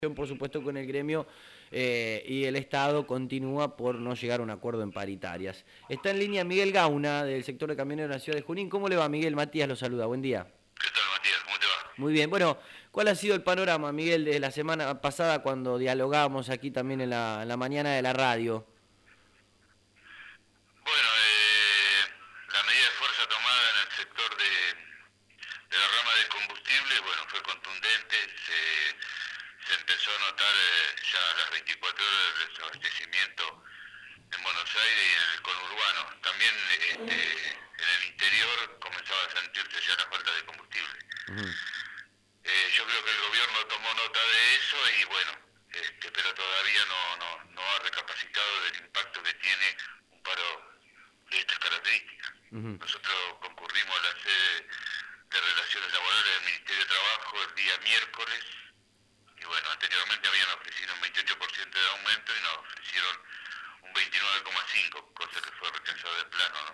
Por supuesto con el gremio y el Estado continúa por no llegar a un acuerdo en paritarias. Está en línea Miguel Gauna del sector de camioneros de la ciudad de Junín. ¿Cómo le va, Miguel? Matías lo saluda, buen día. ¿Qué tal, Matías? ¿Cómo te va? Muy bien, bueno, ¿cuál ha sido el panorama, Miguel, desde la semana pasada cuando dialogábamos aquí también en la mañana de la radio? Bueno, la medida de fuerza tomada en el sector de la rama de combustible, bueno, fue contundente. Se empezó a notar ya a las 24 horas el desabastecimiento en Buenos Aires y en el conurbano. También en el interior comenzaba a sentirse ya la falta de combustible. Yo creo que el gobierno tomó nota de eso y bueno, pero todavía no ha recapacitado del impacto que tiene un paro de estas características. Nosotros concurrimos a la sede de Relaciones Laborales del Ministerio de Trabajo el día miércoles y bueno, anteriormente habían ofrecido un 28% de aumento y nos ofrecieron un 29,5%, cosa que fue rechazada de plano, ¿no?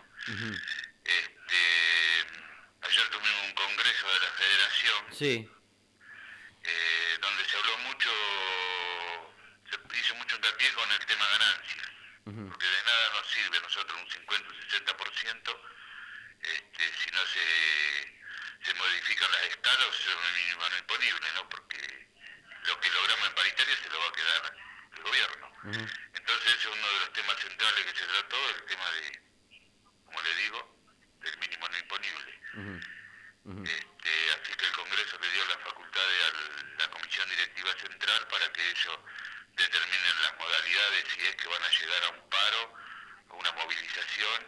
Ayer tuvimos un congreso de la Federación. Sí. Donde se habló mucho, se hizo mucho hincapié con el tema ganancias, porque de nada nos sirve a nosotros un 50 o 60% si no se modifican las escalas o se sube un mínimo no imponible, ¿no? Porque lo que logramos en paritaria se lo va a quedar el gobierno. Entonces ese es uno de los temas centrales que se trató, el tema de, como le digo, del mínimo no imponible. Así que el Congreso le dio las facultades a la Comisión Directiva Central para que ellos determinen las modalidades, si es que van a llegar a un paro, a una movilización.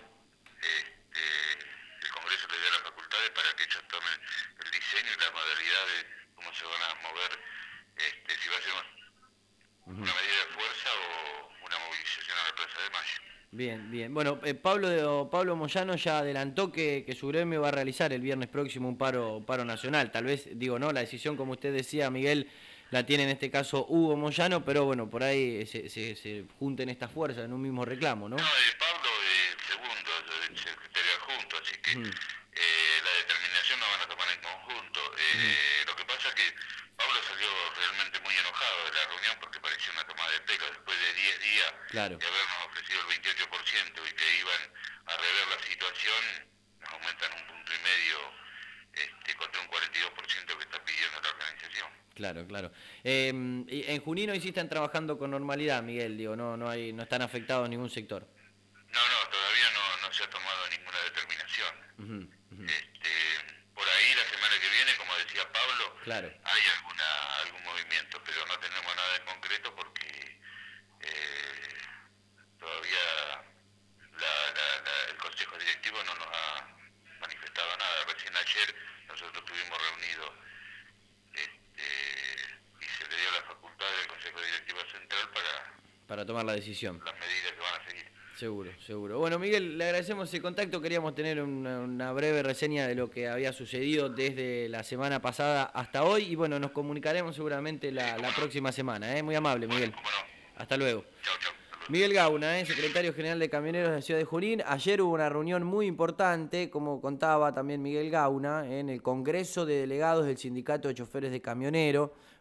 El Congreso le dio las facultades para que ellos tomen el diseño y las modalidades, cómo se van a mover, si va a ser una medida de fuerza o una movilización a la Plaza de Mayo. Bien, bien. Bueno, Pablo Moyano ya adelantó que su gremio va a realizar el viernes próximo un paro nacional. Tal vez, digo, no, la decisión, como usted decía, Miguel, la tiene en este caso Hugo Moyano, pero bueno, por ahí se junten estas fuerzas en un mismo reclamo, ¿no? No, Pablo es segundo, el secretario adjunto, así que la determinación la van a tomar en conjunto. Lo que pasa es que Pablo salió realmente muy enojado de la reunión porque parecía una toma de pelo después de 10 días Claro. de habernos ofrecido el 28% y que iban a rever la situación, nos aumentan un punto y medio contra un 42% que está pidiendo la organización. Claro, claro. En Junín hoy sí están trabajando con normalidad, Miguel, digo, no están afectados ningún sector. No, todavía no se ha tomado ninguna determinación. Por ahí la semana que viene, como decía Pablo, claro, hay algún movimiento, pero no tenemos nada en concreto porque todavía el Consejo Directivo no nos ha manifestado nada. Recién ayer nosotros estuvimos reunidos y se le dio la facultad del Consejo Directivo Central para tomar la decisión. Las medidas que van a seguir. Seguro, seguro. Bueno, Miguel, le agradecemos el contacto. Queríamos tener una breve reseña de lo que había sucedido desde la semana pasada hasta hoy. Y bueno, nos comunicaremos seguramente la próxima semana. Muy amable, Miguel. Bueno, hasta luego. Chau. Miguel Gauna, secretario general de Camioneros de la ciudad de Junín. Ayer hubo una reunión muy importante, como contaba también Miguel Gauna, en el Congreso de Delegados del Sindicato de Choferes de Camioneros,